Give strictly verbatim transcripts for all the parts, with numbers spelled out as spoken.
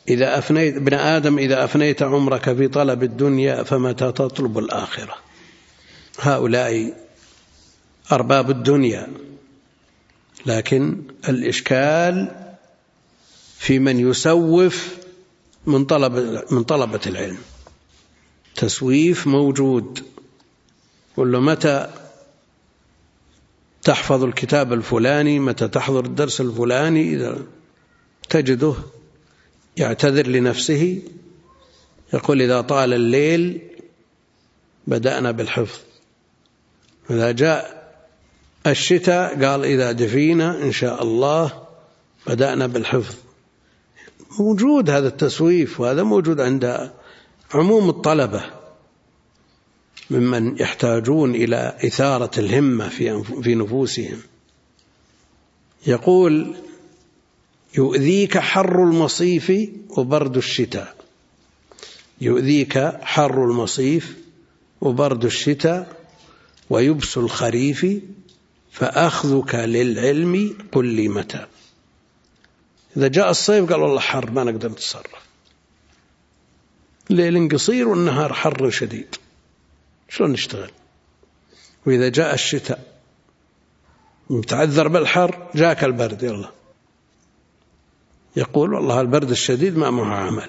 إذا أفنيت ابن آدم إذا أفنيت عمرك في طلب الدنيا فمتى تطلب الآخرة. هؤلاء أرباب الدنيا، لكن الإشكال في من يسوف من طلب من طلبة العلم. تسويف موجود، يقول له متى تحفظ الكتاب الفلاني، متى تحضر الدرس الفلاني، إذا تجده يعتذر لنفسه يقول إذا طال الليل بدأنا بالحفظ، إذا جاء الشتاء قال إذا دفينا إن شاء الله بدأنا بالحفظ. موجود هذا التسويف، وهذا موجود عند عموم الطلبة ممن يحتاجون إلى إثارة الهمة في نفوسهم. يقول يؤذيك حر المصيف وبرد الشتاء، يؤذيك حر المصيف وبرد الشتاء ويبس الخريف فأخذك للعلم قل لي متى. إذا جاء الصيف قال والله حر ما نقدر نتصرف، الليل قصير والنهار حر شديد، شلون نشتغل؟ وإذا جاء الشتاء متعذر بالحر جاك البرد، يلا يقول والله البرد الشديد ما معه عمل،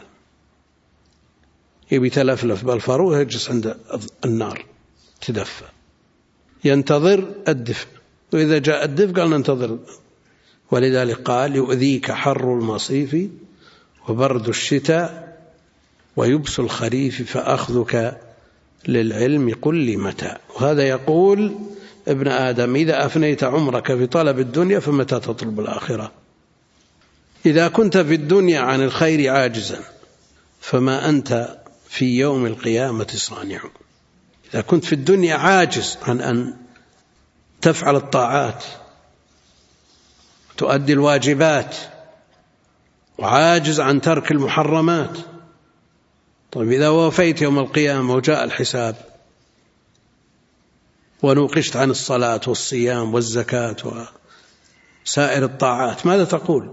يبي تلفلف بالفرو يجلس عند النار تدفى ينتظر الدفء، وإذا جاء الدفء قال ننتظر. ولذلك قال يؤذيك حر المصيف وبرد الشتاء ويبس الخريف فأخذك للعلم قل لي متى. وهذا يقول ابن آدم إذا أفنيت عمرك في طلب الدنيا فمتى تطلب الآخرة. إذا كنت في الدنيا عن الخير عاجزا فما أنت في يوم القيامة صانع. إذا كنت في الدنيا عاجز عن أن تفعل الطاعات تؤدي الواجبات وعاجز عن ترك المحرمات، طيب إذا وفيت يوم القيامة وجاء الحساب ونوقشت عن الصلاة والصيام والزكاة وسائر الطاعات ماذا تقول؟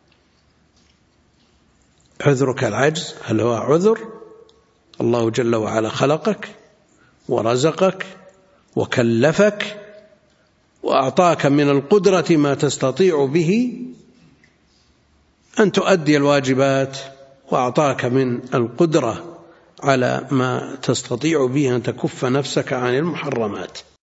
عذرك العجز. هل هو عذر؟ الله جل وعلا خلقك ورزقك وكلفك وأعطاك من القدرة ما تستطيع به أن تؤدي الواجبات، وأعطاك من القدرة على ما تستطيع به أن تكف نفسك عن المحرمات.